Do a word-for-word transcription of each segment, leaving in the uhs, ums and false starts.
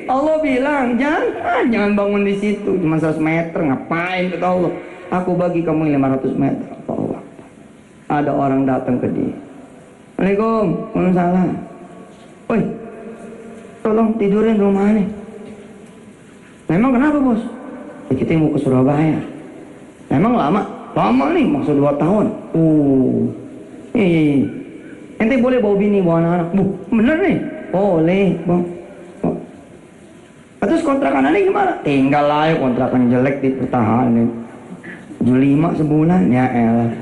Allah bilang jangan, jangan bangun di situ, cuma seratus meter, ngapain kata Allah. Aku bagi kamu lima ratus meter. Allah. Ada orang datang ke dia. Assalamualaikum, waalaikumsalam. Woi, tolong tidurin rumah ini. Memang kenapa bos? Ya, kita mau ke Surabaya. Memang lama, lama nih, maksud dua tahun. Uh, iya, iya, iya. Ente boleh bawa bini, bawa anak-anak. Bu, bener nih, boleh, bang. Oh. Terus kontrakan aneh gimana? Tinggal aja kontrakan jelek dipertahanin. tujuh puluh lima sebulan, ya elah.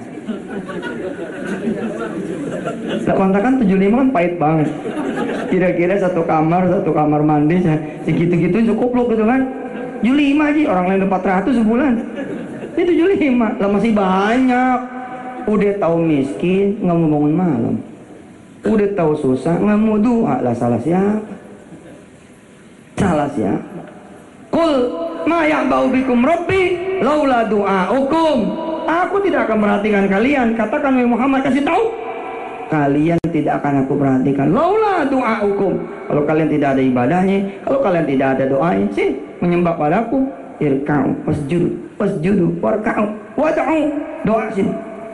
Nah, kontrakan tujuh puluh lima kan pahit banget. Kira-kira satu kamar, satu kamar mandi, segitu-gitu cukup loh gitu kan. tujuh puluh lima aja, orang lain empat ratus sebulan. Ini tujuh puluh lima, lah masih banyak. Udah tahu miskin, nggak mau bangun malam. Udah tahu susah, nggak mau doa. Lah salah siapa? Salah siapa? Qul ma ya'ba'u bikum rabbi laula du'aukum. Aku tidak akan perhatikan kalian. Katakan wahai Muhammad, kasih tahu. Kalian tidak akan aku perhatikan. Laula du'aukum. Kalau kalian tidak ada ibadahnya, kalau kalian tidak ada doanya, sih menyembah padaku. Irka'u wasjudu wasjudu warka'u wad'u. Doa sini.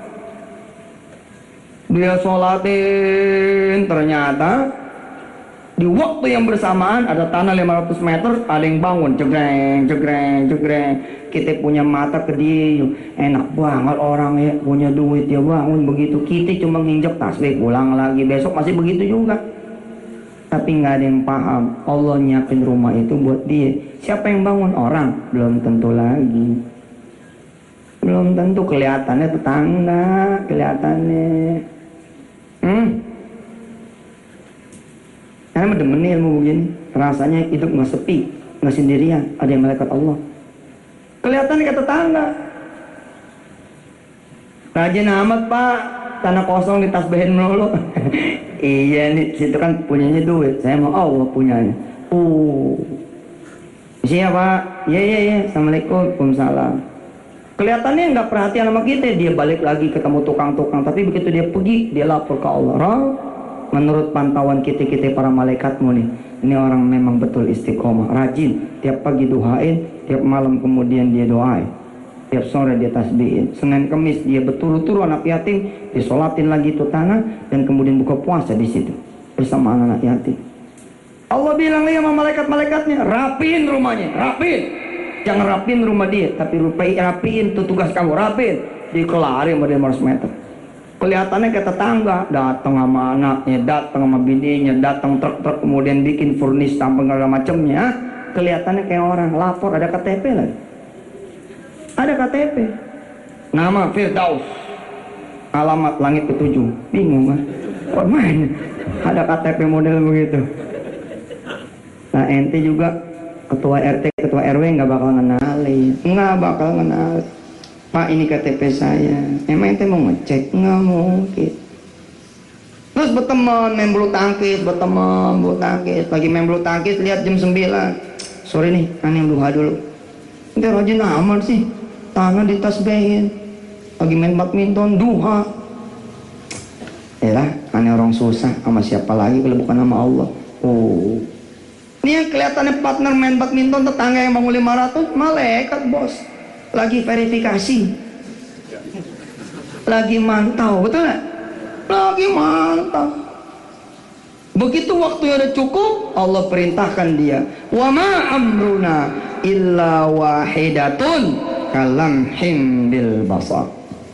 Dia sholatin, ternyata di waktu yang bersamaan ada tanah lima ratus meter, ada yang bangun, jegreng, jegreng, jegreng. Kita punya mata ke dia, enak banget orang ya, punya duit ya bangun begitu. Kita cuma nginjek tasbih, pulang lagi, besok masih begitu juga. Tapi nggak ada yang paham, Allah nyiapin rumah itu buat dia. Siapa yang bangun? Orang, belum tentu lagi. Belum tentu, kelihatannya tetangga, kelihatannya. Hmm? Karena mendemen ilmu begini, rasanya hidup nggak sepi, nggak sendirian, ada yang malaikat Allah. Kelihatan kayak tetangga. Rajin amat pak, tanah kosong ditasbihin melulu. Iya nih, situ kan punyanya duit, saya mau Allah punyanya. Uh, siapa? Iya iya iya, assalamualaikum, waalaikumsalam. Kelihatannya nggak perhatian sama kita, dia balik lagi ketemu tukang-tukang, tapi begitu dia pergi, dia lapor ke Allah. Roh, menurut pantauan kita-kita para malaikatmu nih, ini orang memang betul istiqomah, rajin, tiap pagi duhain, tiap malam kemudian dia doain, tiap sore dia tasbihin, Senin Kemis dia berturut-turut anak yatim, disolatin lagi itu tanah, dan kemudian buka puasa di situ bersama anak-anak yatim. Allah bilang lagi sama malaikat-malaikatnya, rapiin rumahnya, rapiin, jangan rapiin rumah dia, tapi rapiin itu tugas kamu, rapiin, dikelarin sama dia lima ratus meter. Kelihatannya kayak tetangga, datang sama anaknya, datang sama bininya, datang truk-truk, kemudian bikin furnis sampai segala macamnya. Kelihatannya kayak orang, lapor, ada K T P lagi. Ada K T P. Nama Firdaus. Alamat langit ketujuh. Bingung kan? Kok main? Ada K T P model begitu. Nah ente juga ketua R T, ketua R W nggak bakal ngenalin, nggak bakal ngenalin. Pak ini K T P saya. Emang ente mau ngecek? Nggak mungkin. Terus berteman main bulu tangkis, berteman bulu tangkis. Lagi main bulu tangkis lihat jam sembilan. Sore nih, kan yang duha dulu. Ente rajin amat sih. Tangan ditasbihin. Lagi main badminton duha. Yalah, aneh orang susah sama siapa lagi kalau bukan sama Allah. Oh. Ini yang kelihatannya partner main badminton tetangga yang bangun lima ratus, malaikat bos. Lagi verifikasi, lagi mantau, betul nggak? Lagi mantau. Begitu waktunya udah cukup, Allah perintahkan dia, wa ma amruna illa wahidatun kalamhim bil basar.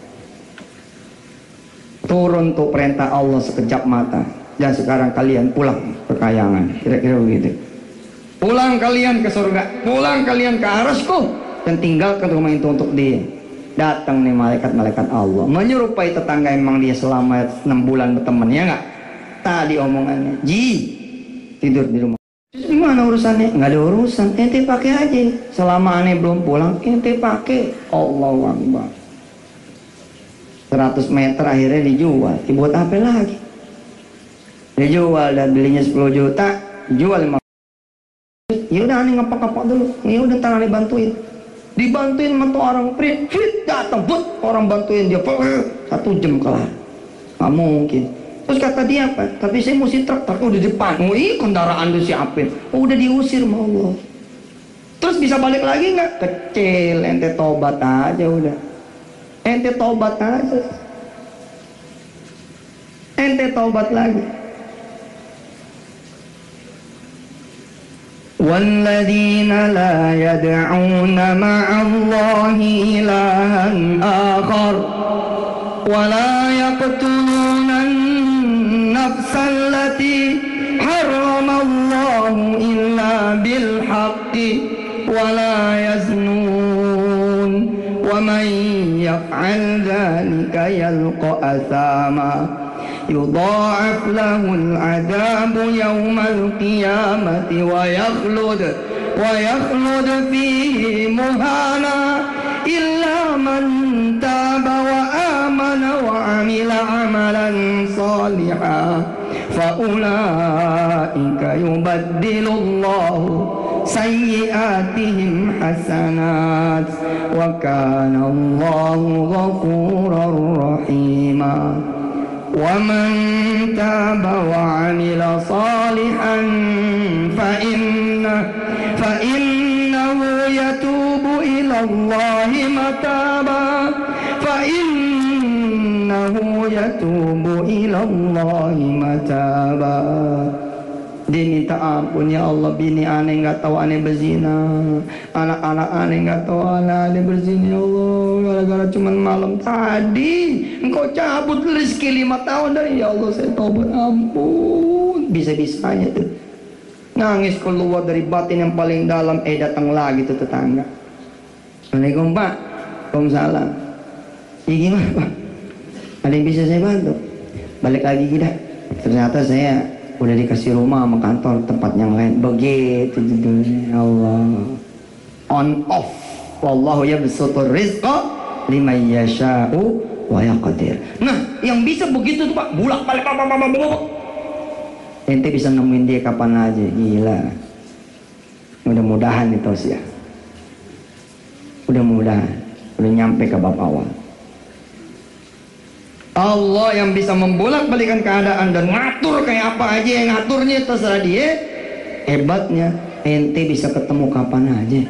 Turun tuh perintah Allah sekejap mata, dan sekarang kalian pulang ke kayangan, kira-kira begitu. Pulang kalian ke surga, pulang kalian ke arasku, dan tinggalkan rumah itu untuk dia. Datang nih malaikat-malaikat Allah menyerupai tetangga emang dia selama enam bulan berteman, ya nggak? Tadi omongannya, Ji tidur di rumah. Gimana urusannya? Nggak ada urusan, ente pakai aja. Selama aneh belum pulang, ente pakai. Allahu Akbar. seratus meter akhirnya dijual. Dibuat apa lagi? Dijual dan belinya sepuluh juta, dijual lima. Ya udah aneh ngapak-ngapak dulu. Ya udah ntar aneh bantuin. Dibantuin sama tuh orang print, fit datang, but orang bantuin dia satu jam kelar. Nggak mungkin. Terus kata dia apa? Tapi saya mesti truk, truk udah di depan. Oh iya, kendaraan udah siapin. Oh udah diusir sama Allah. Terus bisa balik lagi nggak? Kecil, ente tobat aja udah. Ente tobat aja. Ente tobat lagi. وَالَّذِينَ لَا يَدْعُونَ مَعَ اللَّهِ إِلَٰهًا آخَرَ وَلَا يَقْتُلُونَ النَّفْسَ الَّتِي حَرَّمَ اللَّهُ إِلَّا بِالْحَقِّ وَلَا يَزْنُونَ وَمَن يَفْعَلْ ذَلِكَ يَلْقَ أَثَامًا يضاعف له العذاب يوم القيامة ويخلد ويخلد فيه مهانا إلا من تاب وآمن وعمل عملا صالحا فأولئك يبدل الله سيئاتهم حسنات وكان الله غفورا رحيما ومن تاب وعمل صالحا فإنه, فإنه يتوب إلى الله متابا فإنه يتوب إلى الله متابا. Dia minta ampun, ya Allah, bini aneh nggak tahu aneh berzina, anak-anak aneh nggak tahu aneh berzina, ya Allah, gara-gara cuman malam tadi engkau cabut rezeki lima tahun dari, ya Allah saya taubat, ampun. Bisa-bisanya tuh nangis keluar dari batin yang paling dalam, eh datang lagi tuh tetangga. Assalamualaikum Pak. Waalaikumsalam. Ya gimana Pak? Ada yang bisa saya bantu? Balik lagi kita. Ternyata saya udah dikasih rumah sama kantor tempat yang lain. Begitu judulnya. Allah on off. Wallahu yabsutur rizqa liman yasha'u wa yaqdir. Nah, yang bisa begitu tuh Pak, bulak balik apa apa apa. Ente bisa nemuin dia kapan aja, gila. Mudah-mudahan itu sih ya. Mudah-mudahan udah nyampe ke bab awal. Allah yang bisa membolak-balikan keadaan dan ngatur kayak apa aja, yang ngaturnya terserah dia. Hebatnya ente bisa ketemu kapan aja.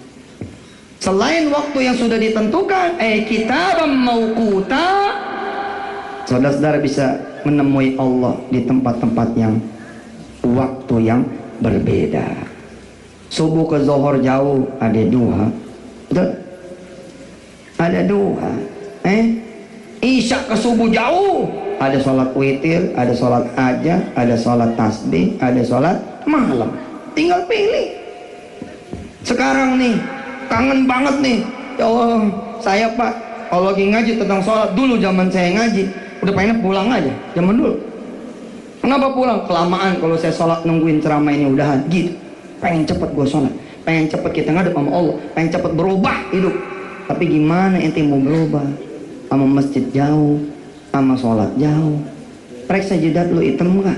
Selain waktu yang sudah ditentukan, eh kita mauquta, saudara-saudara bisa menemui Allah di tempat-tempat yang waktu yang berbeda. Subuh ke zuhur jauh, ada duha. Betul? Ada duha. Eh Isya ke subuh jauh, ada sholat witir, ada sholat hajat, ada sholat tasbih, ada sholat malam. Tinggal pilih. Sekarang nih kangen banget nih, ya Allah, saya Pak kalau lagi ngaji tentang sholat, dulu zaman saya ngaji udah pengen pulang aja zaman dulu. Kenapa pulang? Kelamaan kalau saya sholat nungguin ceramah ini udahan gitu. Pengen cepet gue sholat, pengen cepet kita ngadep sama Allah, pengen cepet berubah hidup. Tapi gimana ente mau berubah? Sama masjid jauh, sama sholat jauh. Rek sajadat lu hitam gak?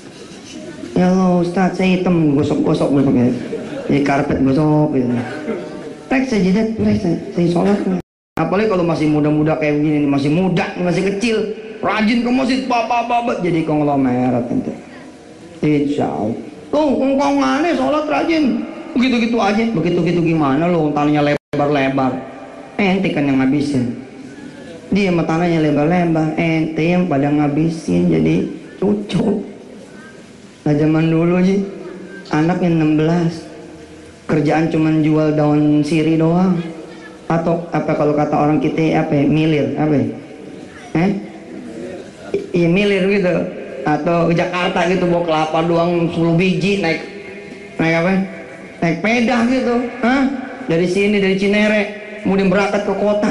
Ya Allah Ustaz, saya hitam, gosok-gosok gue pakai jadi karpet gosok gitu. Rek sajadat, rek saya sholat. Apalagi kalau masih muda-muda kayak begini, masih muda, masih kecil, rajin ke masjid, bapak-bapak jadi konglomerat ente. Insya Allah. Tuh, engkau ngane sholat rajin, begitu-gitu aja, begitu-gitu gimana lo? Tanahnya lebar-lebar, ente kan yang ngabisin. Dia matananya lebar-lebar, ente yang pada ngabisin jadi cucu. Nah zaman dulu sih anaknya enam belas, kerjaan cuman jual daun sirih doang, atau apa kalau kata orang kita apa ya, milir apa ya? Eh? Iya milir gitu, atau ke Jakarta gitu bawa kelapa doang sepuluh biji, naik naik apa? Naik pedah gitu, hah? Dari sini dari Cinere, kemudian berangkat ke kota.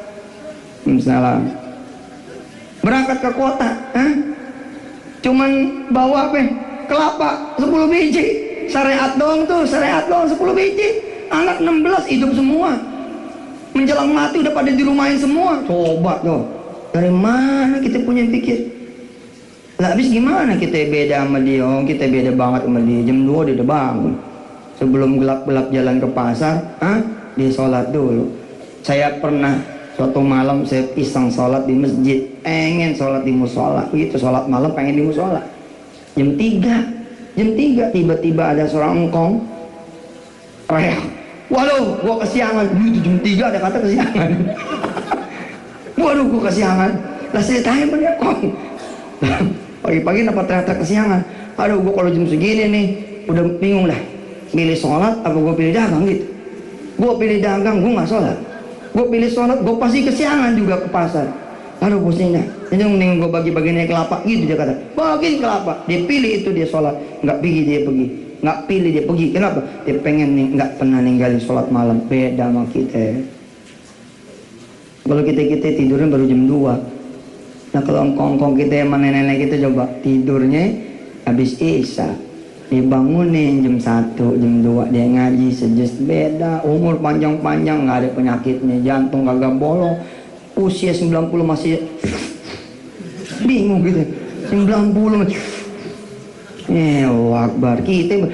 Salah. Berangkat ke kota, hah? Cuman bawa apa? Kelapa sepuluh biji, syariat doang tuh, syariat doang sepuluh biji. Anak enam belas hidup semua. Menjelang mati udah pada dirumahin semua. Coba tuh, dari mana kita punya pikir? Lah habis gimana kita beda sama dia? Oh, kita beda banget sama dia. Jam dua dia udah bangun. Sebelum gelap-gelap jalan ke pasar, hah? Dia sholat dulu. Saya pernah Suatu malam saya iseng sholat di masjid, pengen sholat di musola. Begitu sholat malam pengen di musola. Jam tiga, jam tiga tiba-tiba ada seorang engkong. Reak, waduh, gua kesiangan. Itu jam tiga ada kata kesiangan. Waduh, gua kesiangan. Lah saya tanya pada kong. Pagi-pagi dapat teriak kesiangan. Aduh, gua kalau jam segini nih udah bingung dah. Milih sholat apa gua pilih dagang gitu. Gua pilih dagang, gua nggak sholat. Gue pilih sholat, gue pasti kesiangan juga ke pasar. Aduh pusing dah. Jadi mending gue bagi-bagi naik kelapa gitu dia kata. Bagiin kelapa. Dia pilih itu dia sholat. Nggak pergi dia pergi. Nggak pilih dia pergi. Kenapa? Dia pengen nih nggak pernah ninggalin sholat malam. Beda sama kita. Kalau kita kita tidurnya baru jam dua. Nah kalau engkong-engkong kita sama nenek-nenek kita coba tidurnya habis isya. Dibangunin jam satu, jam dua dia ngaji sejus. Beda, umur panjang-panjang nggak ada penyakitnya, jantung kagak bolong, usia sembilan puluh masih bingung gitu. sembilan puluh masih eh wakbar kita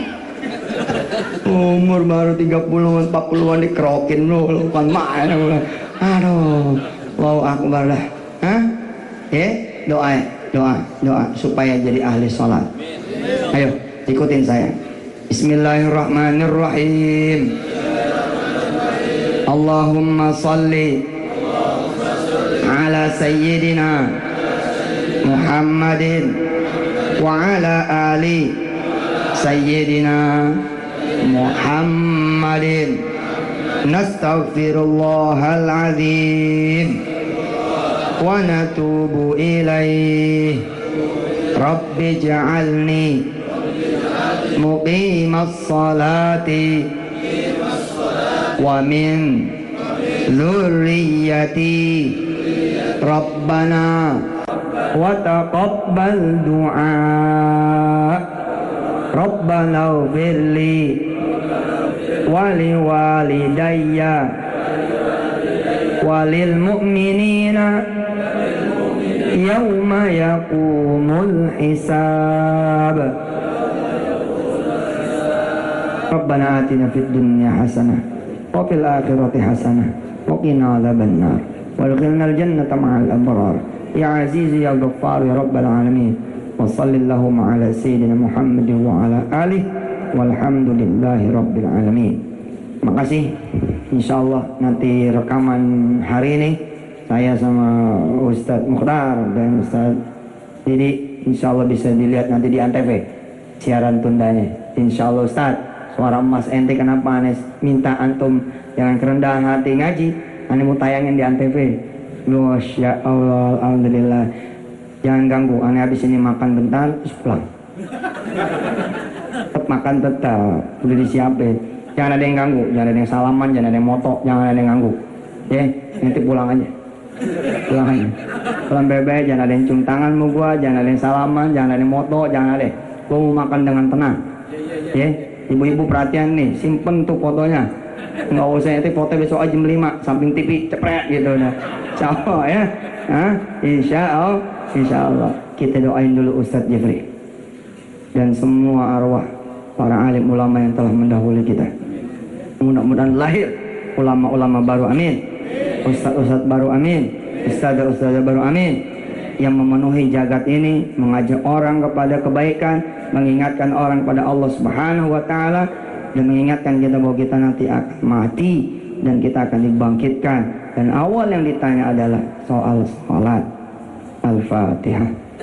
umur baru tiga puluh empat puluhan dikerokin lu bukan main. Aduh, Allahu akbar dah. Hah? Ya, doa, doa, doa supaya jadi ahli sholat. Ayo, ikutin saya. Bismillahirrahmanirrahim. Allahumma salli ala sayyidina Muhammadin wa ala ali sayyidina Muhammadin. Nastaghfirullahal azim wa natubu ilaih. Rabbi ja'alni muqimas salati wa min dzurriyyati Rabbana wa taqabbal du'a. Rabbana ighfirli wa liwalidayya wa lil mu'minina yawma yaqumul hisab. Rabbana atina fid dunya hasanah wa fil akhirati hasanah wa qina adzabannar wadkhilnal jannata ma'al abrar ya aziz ya ghaffar ya rabbal alamin. Wa sallallahu ala sayyidina Muhammadin wa ala alihi walhamdulillahi rabbil alamin. Makasih. Insyaallah nanti rekaman hari ini saya sama Ustadz Mukhtar dan Ustadz Didi insyaallah bisa dilihat nanti di Antv siaran tundanya. Insyaallah Ustadz, suara emas ente kenapa aneh minta antum jangan kerendahan hati ngaji, aneh mau tayangin di Antv. Masya Allah, alhamdulillah. Jangan ganggu, aneh habis ini makan bentar terus pulang. Tetap makan tetap udah disiapin. Jangan ada yang ganggu, jangan ada yang salaman, jangan ada yang moto, jangan ada yang ganggu. Ya, nanti pulang aja. Pulang aja. Pulang bebek, jangan ada yang cium tangan mau gua, jangan ada yang salaman, jangan ada yang moto, jangan ada. Gua mau makan dengan tenang. Ya, ibu-ibu perhatian nih, simpen tuh fotonya. Nggak usah nanti foto besok aja jam lima samping T V cepret gitu nah. Insyaallah ya. Hah? Insyaallah, insyaallah. Kita doain dulu Ustadz Jeffrey dan semua arwah para alim ulama yang telah mendahului kita. Mudah-mudahan lahir ulama-ulama baru, amin. Ustadz-ustadz baru, amin. Ustadz-ustadz baru, amin. Yang memenuhi jagat ini, mengajak orang kepada kebaikan, mengingatkan orang pada Allah Subhanahu wa Ta'ala, dan mengingatkan kita bahwa kita nanti akan mati dan kita akan dibangkitkan. Dan awal yang ditanya adalah soal salat. Al-Fatihah.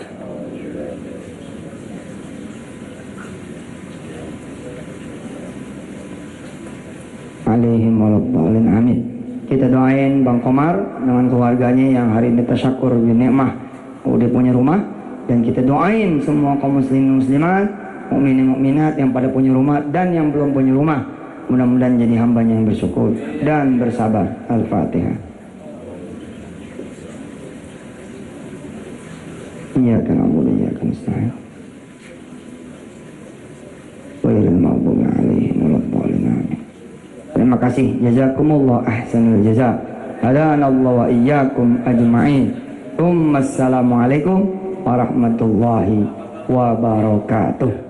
Alaihim waladhdallin, amin. Kita doain Bang Komar dengan keluarganya yang hari ini tasyakur binikmah udah punya rumah, dan kita doain semua kaum muslimin muslimat, mukminin mukminat yang pada punya rumah dan yang belum punya rumah, mudah-mudahan jadi hambanya yang bersyukur dan bersabar. Al-Fatihah. Iyyaka na'budu wa iyyaka nasta'in. Ghairil maghdubi 'alaihim waladdallin, amin. Terima kasih. Jazakumullah ahsanul jazaa. Hadanallahu wa iyyakum ajma'in. Assalamualaikum warahmatullahi wabarakatuh.